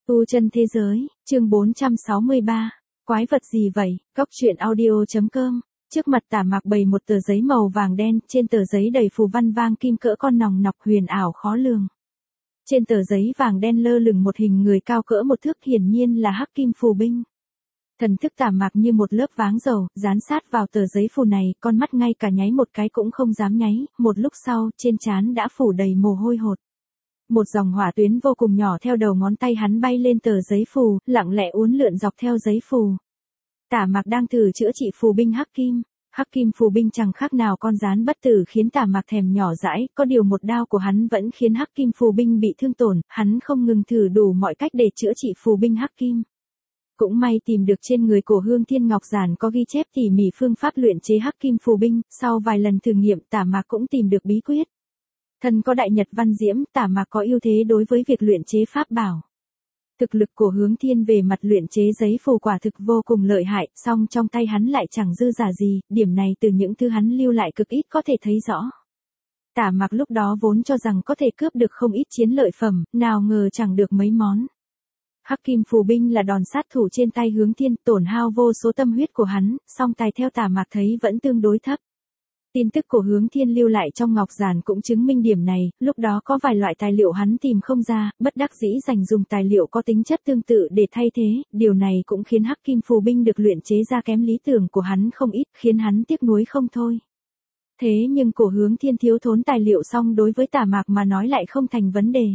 Tu chân thế giới, chương 463. Quái vật gì vậy? Cóc truyện audio.com. Trước mặt Tả Mạc bày một tờ giấy màu vàng đen, trên tờ giấy đầy phù văn vang kim cỡ con nòng nọc huyền ảo khó lường. Trên tờ giấy vàng đen lơ lửng một hình người cao cỡ một thước, hiển nhiên là Hắc Kim Phù Binh. Thần thức Tả Mạc như một lớp váng dầu, dán sát vào tờ giấy phù này, con mắt ngay cả nháy một cái cũng không dám nháy, một lúc sau, trên trán đã phủ đầy mồ hôi hột. Một dòng hỏa tuyến vô cùng nhỏ theo đầu ngón tay hắn bay lên tờ giấy phù, lặng lẽ uốn lượn dọc theo giấy phù. Tả Mạc đang thử chữa trị phù binh Hắc Kim. Hắc Kim Phù Binh chẳng khác nào con gián bất tử, khiến Tả Mạc thèm nhỏ dãi, có điều một đao của hắn vẫn khiến Hắc Kim Phù Binh bị thương tổn, hắn không ngừng thử đủ mọi cách để chữa trị phù binh Hắc Kim. Cũng may tìm được trên người Cổ Hương Thiên Ngọc Giản có ghi chép tỉ mỉ phương pháp luyện chế Hắc Kim Phù Binh, sau vài lần thử nghiệm Tả Mạc cũng tìm được bí quyết. Thân có đại nhật văn diễm, Tả Mạc có ưu thế đối với việc luyện chế pháp bảo. Thực lực của Hướng Thiên về mặt luyện chế giấy phù quả thực vô cùng lợi hại, song trong tay hắn lại chẳng dư giả gì, điểm này từ những thứ hắn lưu lại cực ít có thể thấy rõ. Tả Mạc lúc đó vốn cho rằng có thể cướp được không ít chiến lợi phẩm, nào ngờ chẳng được mấy món. Hắc Kim Phù Binh là đòn sát thủ trên tay Hướng Thiên, tổn hao vô số tâm huyết của hắn, song tài theo Tả Mạc thấy vẫn tương đối thấp. Tin tức của Hướng Thiên lưu lại trong ngọc giản cũng chứng minh điểm này, lúc đó có vài loại tài liệu hắn tìm không ra, bất đắc dĩ dành dùng tài liệu có tính chất tương tự để thay thế, điều này cũng khiến Hắc Kim Phù Binh được luyện chế ra kém lý tưởng của hắn không ít, khiến hắn tiếc nuối không thôi. Thế nhưng Cổ Hướng Thiên thiếu thốn tài liệu, song đối với Tả Mạc mà nói lại không thành vấn đề.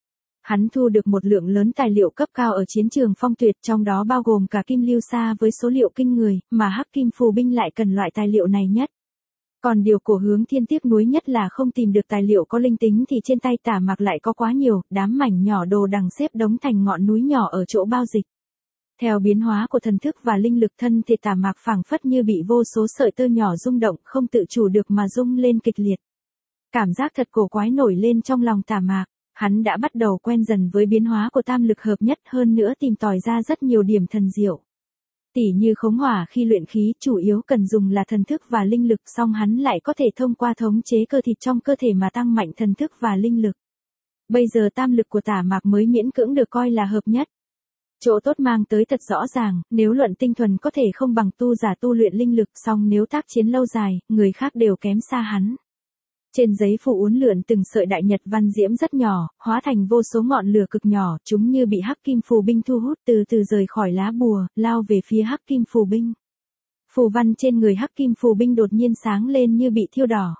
Hắn thu được một lượng lớn tài liệu cấp cao ở chiến trường Phong Tuyệt, trong đó bao gồm cả kim lưu sa với số liệu kinh người, mà Hắc Kim Phù Binh lại cần loại tài liệu này nhất. Còn điều Cổ Hướng Thiên tiếc nuối nhất là không tìm được tài liệu có linh tính thì trên tay Tả Mạc lại có quá nhiều, đám mảnh nhỏ đồ đằng xếp đống thành ngọn núi nhỏ ở chỗ bao dịch. Theo biến hóa của thần thức và linh lực, thân thể Tả Mạc phảng phất như bị vô số sợi tơ nhỏ rung động, không tự chủ được mà rung lên kịch liệt. Cảm giác thật cổ quái nổi lên trong lòng Tả Mạc, hắn đã bắt đầu quen dần với biến hóa của tam lực hợp nhất, hơn nữa tìm tòi ra rất nhiều điểm thần diệu. Tỉ như khống hỏa khi luyện khí, chủ yếu cần dùng là thần thức và linh lực, song hắn lại có thể thông qua thống chế cơ thịt trong cơ thể mà tăng mạnh thần thức và linh lực. Bây giờ tam lực của Tả Mạc mới miễn cưỡng được coi là hợp nhất. Chỗ tốt mang tới thật rõ ràng, nếu luận tinh thuần có thể không bằng tu giả tu luyện linh lực, song nếu tác chiến lâu dài, người khác đều kém xa hắn. Trên giấy phù uốn lượn từng sợi đại nhật văn diễm rất nhỏ, hóa thành vô số ngọn lửa cực nhỏ, chúng như bị Hắc Kim Phù Binh thu hút, từ từ rời khỏi lá bùa, lao về phía Hắc Kim Phù Binh. Phù văn trên người Hắc Kim Phù Binh đột nhiên sáng lên như bị thiêu đỏ.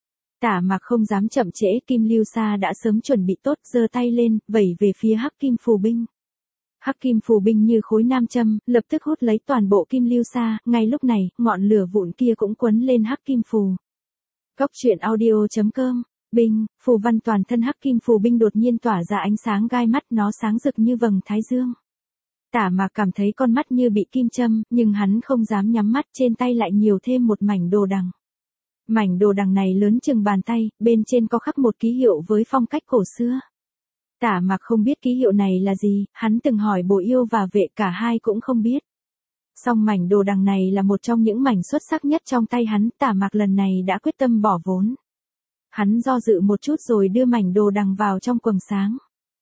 Tả Mạc không dám chậm trễ, kim lưu sa đã sớm chuẩn bị tốt, giơ tay lên, vẩy về phía Hắc Kim Phù Binh. Hắc Kim Phù Binh như khối nam châm, lập tức hút lấy toàn bộ kim lưu sa, ngay lúc này, ngọn lửa vụn kia cũng quấn lên Hắc Kim Phù. Cóc truyện audio.com. Binh, phù văn toàn thân Hắc Kim Phù Binh đột nhiên tỏa ra ánh sáng gai mắt, nó sáng rực như vầng thái dương. Tả Mạc cảm thấy con mắt như bị kim châm, nhưng hắn không dám nhắm mắt, trên tay lại nhiều thêm một mảnh đồ đằng. Mảnh đồ đằng này lớn chừng bàn tay, bên trên có khắc một ký hiệu với phong cách cổ xưa. Tả Mạc không biết ký hiệu này là gì, hắn từng hỏi Bồ Yêu và Vệ, cả hai cũng không biết. Song mảnh đồ đằng này là một trong những mảnh xuất sắc nhất trong tay hắn, Tả Mạc lần này đã quyết tâm bỏ vốn. Hắn do dự một chút rồi đưa mảnh đồ đằng vào trong quầng sáng.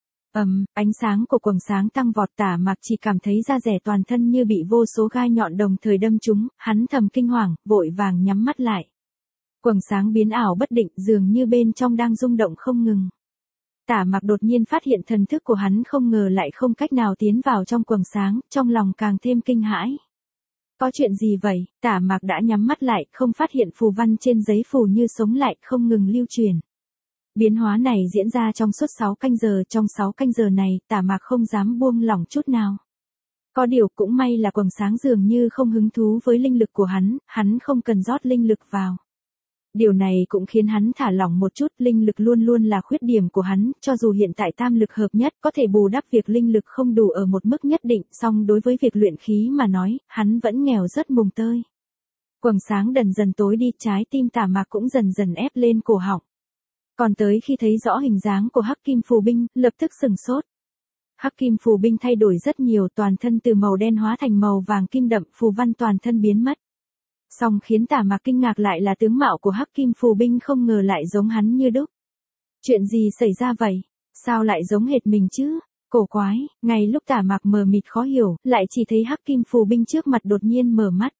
Ánh sáng của quầng sáng tăng vọt, Tả Mạc chỉ cảm thấy da dẻ toàn thân như bị vô số gai nhọn đồng thời đâm trúng, hắn thầm kinh hoàng, vội vàng nhắm mắt lại. Quầng sáng biến ảo bất định, dường như bên trong đang rung động không ngừng. Tả Mạc đột nhiên phát hiện thần thức của hắn không ngờ lại không cách nào tiến vào trong quầng sáng, trong lòng càng thêm kinh hãi. Có chuyện gì vậy? Tả Mạc đã nhắm mắt lại, không phát hiện phù văn trên giấy phù như sống lại, không ngừng lưu truyền. Biến hóa này diễn ra trong suốt 6 canh giờ, trong 6 canh giờ này, Tả Mạc không dám buông lỏng chút nào. Có điều cũng may là quầng sáng dường như không hứng thú với linh lực của hắn không cần rót linh lực vào. Điều này cũng khiến hắn thả lỏng một chút, linh lực luôn luôn là khuyết điểm của hắn, cho dù hiện tại tam lực hợp nhất có thể bù đắp việc linh lực không đủ ở một mức nhất định, song đối với việc luyện khí mà nói, hắn vẫn nghèo rất mồng tơi. Quầng sáng dần dần tối đi, trái tim Tả Mạc cũng dần dần ép lên cổ họng. Còn tới khi thấy rõ hình dáng của Hắc Kim Phù Binh, lập tức sửng sốt. Hắc Kim Phù Binh thay đổi rất nhiều, toàn thân từ màu đen hóa thành màu vàng kim đậm, phù văn toàn thân biến mất. Song khiến Tả Mạc kinh ngạc lại là tướng mạo của Hắc Kim Phù Binh không ngờ lại giống hắn như đúc. Chuyện gì xảy ra vậy? Sao lại giống hệt mình chứ? Cổ quái, ngay lúc Tả Mạc mờ mịt khó hiểu, lại chỉ thấy hắc kim phù binh trước mặt đột nhiên mở mắt.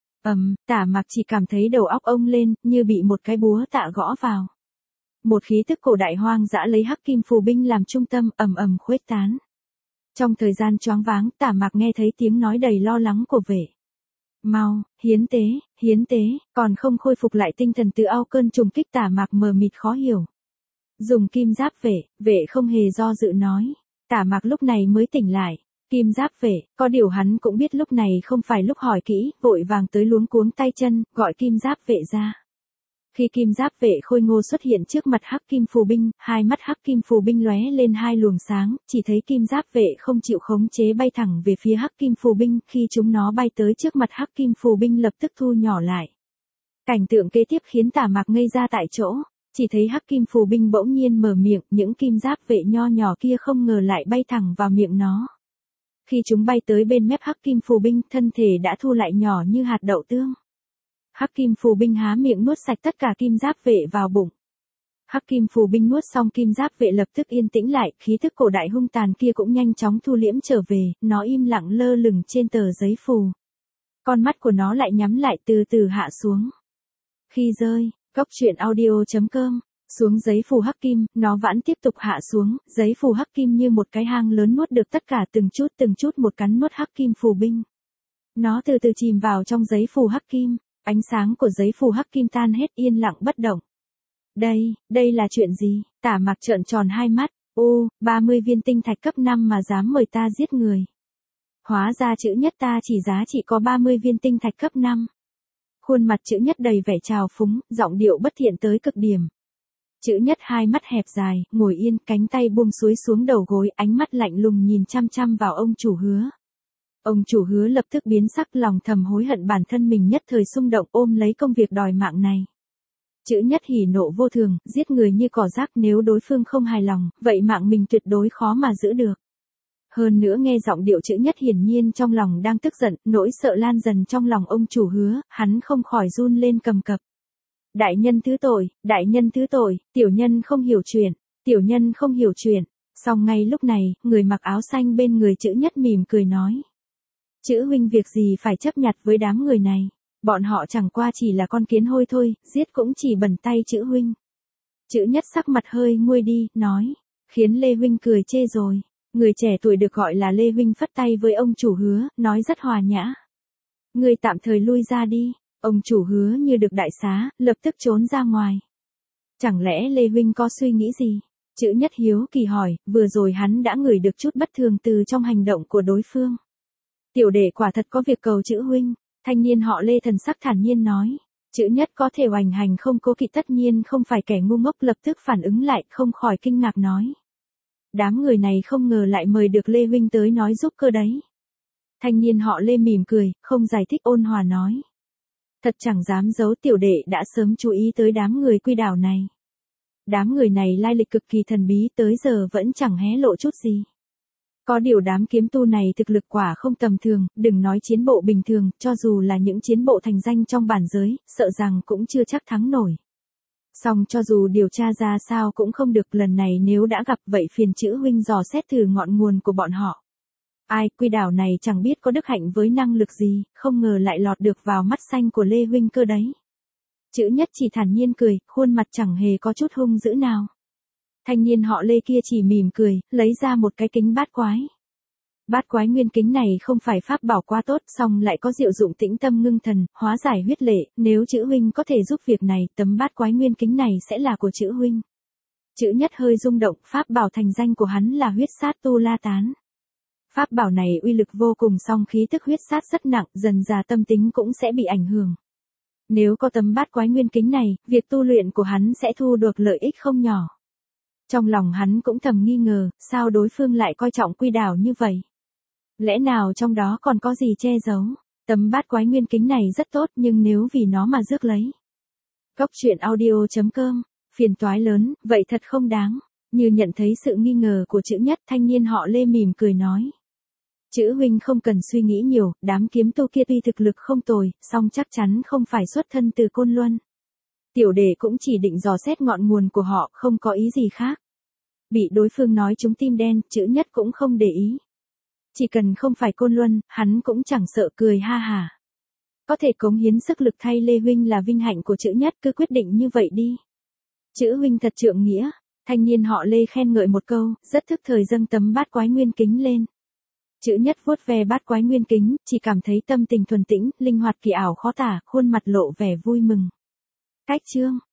Tả Mạc chỉ cảm thấy đầu óc ông lên, như bị một cái búa tạ gõ vào. Một khí tức cổ đại hoang dã lấy hắc kim phù binh làm trung tâm, ầm ầm khuếch tán. Trong thời gian choáng váng, Tả Mạc nghe thấy tiếng nói đầy lo lắng của vệ. Mau, hiến tế, còn không khôi phục lại tinh thần từ ao cơn trùng kích. Tả Mạc mờ mịt khó hiểu. Dùng kim giáp vệ không hề do dự nói. Tả Mạc lúc này mới tỉnh lại. Kim giáp vệ, có điều hắn cũng biết lúc này không phải lúc hỏi kỹ, vội vàng tới luống cuống tay chân, gọi kim giáp vệ ra. Khi kim giáp vệ khôi ngô xuất hiện trước mặt hắc kim phù binh, hai mắt hắc kim phù binh lóe lên hai luồng sáng, chỉ thấy kim giáp vệ không chịu khống chế bay thẳng về phía hắc kim phù binh, khi chúng nó bay tới trước mặt hắc kim phù binh lập tức thu nhỏ lại. Cảnh tượng kế tiếp khiến Tả Mạc ngây ra tại chỗ, chỉ thấy hắc kim phù binh bỗng nhiên mở miệng, những kim giáp vệ nho nhỏ kia không ngờ lại bay thẳng vào miệng nó. Khi chúng bay tới bên mép hắc kim phù binh, thân thể đã thu lại nhỏ như hạt đậu tương. Hắc kim phù binh há miệng nuốt sạch tất cả kim giáp vệ vào bụng. Hắc kim phù binh nuốt xong kim giáp vệ lập tức yên tĩnh lại, khí thức cổ đại hung tàn kia cũng nhanh chóng thu liễm trở về, nó im lặng lơ lửng trên tờ giấy phù. Con mắt của nó lại nhắm lại từ từ hạ xuống. Khi rơi, goctruyện.audio.com, xuống giấy phù hắc kim, nó vẫn tiếp tục hạ xuống, giấy phù hắc kim như một cái hang lớn nuốt được tất cả từng chút một cắn nuốt hắc kim phù binh. Nó từ từ chìm vào trong giấy phù hắc kim. Ánh sáng của giấy phù hắc kim tan hết, yên lặng bất động. Đây là chuyện gì? Tả Mạc trợn tròn hai mắt. 30 viên tinh thạch cấp 5 mà dám mời ta giết người. Hóa ra chữ nhất ta chỉ giá trị có 30 viên tinh thạch cấp 5. Khuôn mặt chữ nhất đầy vẻ trào phúng, giọng điệu bất thiện tới cực điểm. Chữ nhất hai mắt hẹp dài, ngồi yên, cánh tay buông xuôi xuống đầu gối, ánh mắt lạnh lùng nhìn chăm chăm vào ông chủ Hứa. Ông chủ Hứa lập tức biến sắc, lòng thầm hối hận bản thân mình nhất thời xung động ôm lấy công việc đòi mạng này. Chữ nhất hỉ nộ vô thường, giết người như cỏ rác, nếu đối phương không hài lòng, vậy mạng mình tuyệt đối khó mà giữ được. Hơn nữa nghe giọng điệu chữ nhất hiển nhiên trong lòng đang tức giận, nỗi sợ lan dần trong lòng ông chủ Hứa, hắn không khỏi run lên cầm cập. Đại nhân thứ tội, tiểu nhân không hiểu chuyện. Song ngay lúc này, người mặc áo xanh bên người chữ nhất mỉm cười nói. Chữ huynh việc gì phải chấp nhặt với đám người này, bọn họ chẳng qua chỉ là con kiến hôi thôi, giết cũng chỉ bẩn tay chữ huynh. Chữ nhất sắc mặt hơi nguôi đi, nói, khiến Lê huynh cười chê rồi. Người trẻ tuổi được gọi là Lê huynh phất tay với ông chủ Hứa, nói rất hòa nhã. Người tạm thời lui ra đi. Ông chủ Hứa như được đại xá, lập tức trốn ra ngoài. Chẳng lẽ Lê huynh có suy nghĩ gì? Chữ nhất hiếu kỳ hỏi, vừa rồi hắn đã ngửi được chút bất thường từ trong hành động của đối phương. Tiểu đệ quả thật có việc cầu chữ huynh. Thanh niên họ Lê thần sắc thản nhiên nói. Chữ nhất có thể hoành hành không cố kỵ tất nhiên không phải kẻ ngu ngốc, lập tức phản ứng lại, không khỏi kinh ngạc nói. Đám người này không ngờ lại mời được Lê huynh tới nói giúp cơ đấy. Thanh niên họ Lê mỉm cười, không giải thích, ôn hòa nói. Thật chẳng dám giấu, tiểu đệ đã sớm chú ý tới đám người Quy Đảo này. Đám người này lai lịch cực kỳ thần bí, tới giờ vẫn chẳng hé lộ chút gì. Có điều đám kiếm tu này thực lực quả không tầm thường, đừng nói chiến bộ bình thường, cho dù là những chiến bộ thành danh trong bản giới, sợ rằng cũng chưa chắc thắng nổi. Song cho dù điều tra ra sao cũng không được, lần này nếu đã gặp vậy phiền chữ huynh dò xét thử ngọn nguồn của bọn họ. Ai, Quy Đảo này chẳng biết có đức hạnh với năng lực gì, không ngờ lại lọt được vào mắt xanh của Lê huynh cơ đấy. Chữ nhất chỉ thản nhiên cười, khuôn mặt chẳng hề có chút hung dữ nào. Thanh niên họ Lê kia chỉ mỉm cười, lấy ra một cái kính bát quái. Bát quái nguyên kính này không phải pháp bảo quá tốt, song lại có diệu dụng tĩnh tâm ngưng thần, hóa giải huyết lệ, nếu chữ huynh có thể giúp việc này, tấm bát quái nguyên kính này sẽ là của chữ huynh. Chữ nhất hơi rung động, pháp bảo thành danh của hắn là huyết sát tu la tán. Pháp bảo này uy lực vô cùng, song khí tức huyết sát rất nặng, dần dà tâm tính cũng sẽ bị ảnh hưởng. Nếu có tấm bát quái nguyên kính này, việc tu luyện của hắn sẽ thu được lợi ích không nhỏ. Trong lòng hắn cũng thầm nghi ngờ, sao đối phương lại coi trọng Quy Đảo như vậy? Lẽ nào trong đó còn có gì che giấu? Tấm bát quái nguyên kính này rất tốt, nhưng nếu vì nó mà rước lấy. Goctruyện.audio.com, phiền toái lớn, vậy thật không đáng. Như nhận thấy sự nghi ngờ của chữ nhất, thanh niên họ Lê mỉm cười nói. Chữ huynh không cần suy nghĩ nhiều, đám kiếm tu kia tuy thực lực không tồi, song chắc chắn không phải xuất thân từ Côn Luân. Tiểu đệ cũng chỉ định dò xét ngọn nguồn của họ, không có ý gì khác. Bị đối phương nói trúng tim đen, Chữ Nhất cũng không để ý. Chỉ cần không phải Côn Luân, hắn cũng chẳng sợ, cười ha hả. Có thể cống hiến sức lực thay Lê huynh là vinh hạnh của Chữ Nhất, cứ quyết định như vậy đi. Chữ huynh thật trượng nghĩa. Thanh niên họ Lê khen ngợi một câu, rất thức thời dâng tấm bát quái nguyên kính lên. Chữ Nhất vuốt ve bát quái nguyên kính, chỉ cảm thấy tâm tình thuần tĩnh, linh hoạt kỳ ảo khó tả, khuôn mặt lộ vẻ vui mừng. Cách chương